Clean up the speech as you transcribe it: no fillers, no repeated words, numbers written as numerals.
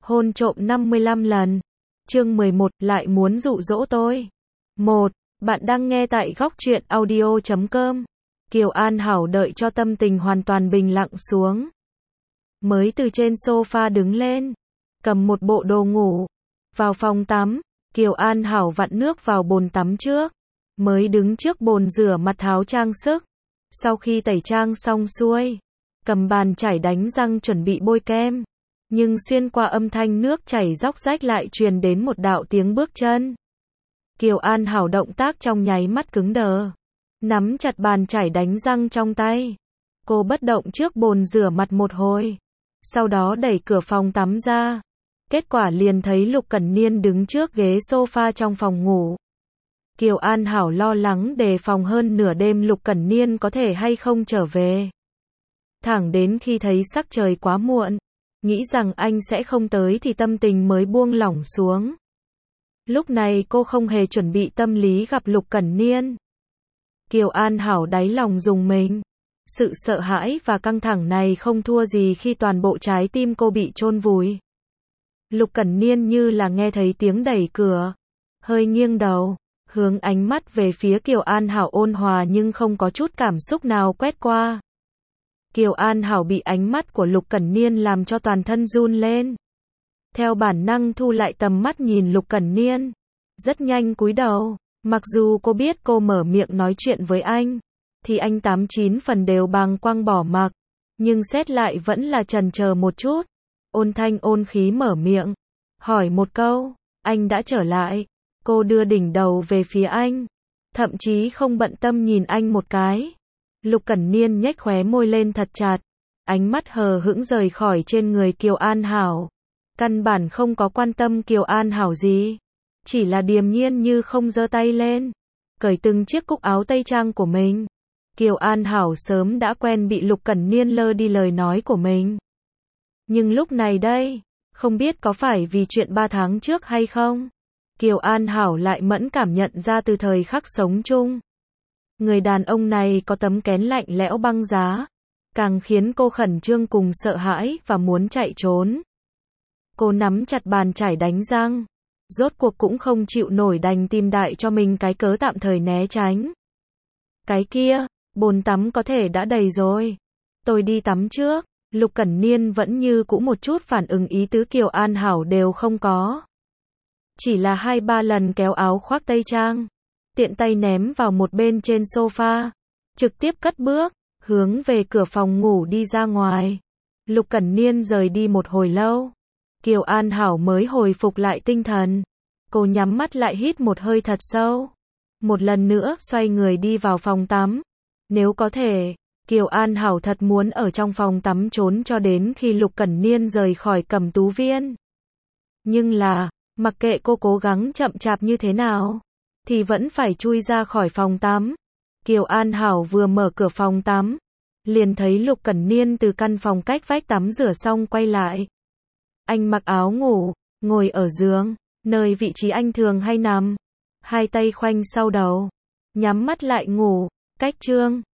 Hôn trộm 55 lần. Chương 11, lại muốn dụ dỗ tôi. 1. Bạn đang nghe tại góc truyện audio.com. Kiều An Hảo đợi cho tâm tình hoàn toàn bình lặng xuống. Mới từ trên sofa đứng lên, cầm một bộ đồ ngủ, vào phòng tắm. Kiều An Hảo vặn nước vào bồn tắm trước, mới đứng trước bồn rửa mặt tháo trang sức. Sau khi tẩy trang xong xuôi, cầm bàn chải đánh răng chuẩn bị bôi kem. Nhưng xuyên qua âm thanh nước chảy róc rách lại truyền đến một đạo tiếng bước chân. Kiều An Hảo động tác trong nháy mắt cứng đờ, nắm chặt bàn chải đánh răng trong tay. Cô bất động trước bồn rửa mặt một hồi, sau đó đẩy cửa phòng tắm ra. Kết quả liền thấy Lục Cẩn Niên đứng trước ghế sofa trong phòng ngủ. Kiều An Hảo lo lắng đề phòng hơn nửa đêm Lục Cẩn Niên có thể hay không trở về. Thẳng đến khi thấy sắc trời quá muộn, nghĩ rằng anh sẽ không tới thì tâm tình mới buông lỏng xuống. Lúc này cô không hề chuẩn bị tâm lý gặp Lục Cẩn Niên. Kiều An Hảo đáy lòng rùng mình. Sự sợ hãi và căng thẳng này không thua gì khi toàn bộ trái tim cô bị chôn vùi. Lục Cẩn Niên như là nghe thấy tiếng đẩy cửa, hơi nghiêng đầu, hướng ánh mắt về phía Kiều An Hảo ôn hòa nhưng không có chút cảm xúc nào quét qua. Kiều An Hảo bị ánh mắt của Lục Cẩn Niên làm cho toàn thân run lên. Theo bản năng thu lại tầm mắt nhìn Lục Cẩn Niên, rất nhanh cúi đầu. Mặc dù cô biết cô mở miệng nói chuyện với anh, thì anh 89 phần đều bàng quang bỏ mặc, nhưng xét lại vẫn là chần chờ một chút. Ôn thanh ôn khí mở miệng, hỏi một câu, anh đã trở lại. Cô đưa đỉnh đầu về phía anh, thậm chí không bận tâm nhìn anh một cái. Lục Cẩn Niên nhếch khóe môi lên thật chặt, ánh mắt hờ hững rời khỏi trên người Kiều An Hảo. Căn bản không có quan tâm Kiều An Hảo gì, chỉ là điềm nhiên như không giơ tay lên, cởi từng chiếc cúc áo tây trang của mình. Kiều An Hảo sớm đã quen bị Lục Cẩn Niên lơ đi lời nói của mình. Nhưng lúc này đây, không biết có phải vì chuyện 3 tháng trước hay không, Kiều An Hảo lại mẫn cảm nhận ra từ thời khắc sống chung. Người đàn ông này có tấm kén lạnh lẽo băng giá, càng khiến cô khẩn trương cùng sợ hãi và muốn chạy trốn. Cô nắm chặt bàn chải đánh răng, rốt cuộc cũng không chịu nổi đành tìm đại cho mình cái cớ tạm thời né tránh. Cái kia, bồn tắm có thể đã đầy rồi. Tôi đi tắm trước. Lục Cẩn Niên vẫn như cũ một chút phản ứng ý tứ Kiều An Hảo đều không có. Chỉ là 2-3 lần kéo áo khoác tây trang, tiện tay ném vào một bên trên sofa, trực tiếp cất bước, hướng về cửa phòng ngủ đi ra ngoài. Lục Cẩn Niên rời đi một hồi lâu, Kiều An Hảo mới hồi phục lại tinh thần. Cô nhắm mắt lại hít một hơi thật sâu, một lần nữa xoay người đi vào phòng tắm. Nếu có thể, Kiều An Hảo thật muốn ở trong phòng tắm trốn cho đến khi Lục Cẩn Niên rời khỏi Cẩm Tú Viên. Nhưng là, mặc kệ cô cố gắng chậm chạp như thế nào, thì vẫn phải chui ra khỏi phòng tắm. Kiều An Hảo vừa mở cửa phòng tắm, liền thấy Lục Cẩn Niên từ căn phòng cách vách tắm rửa xong quay lại. Anh mặc áo ngủ, ngồi ở giường, nơi vị trí anh thường hay nằm, hai tay khoanh sau đầu, nhắm mắt lại ngủ. Cách chương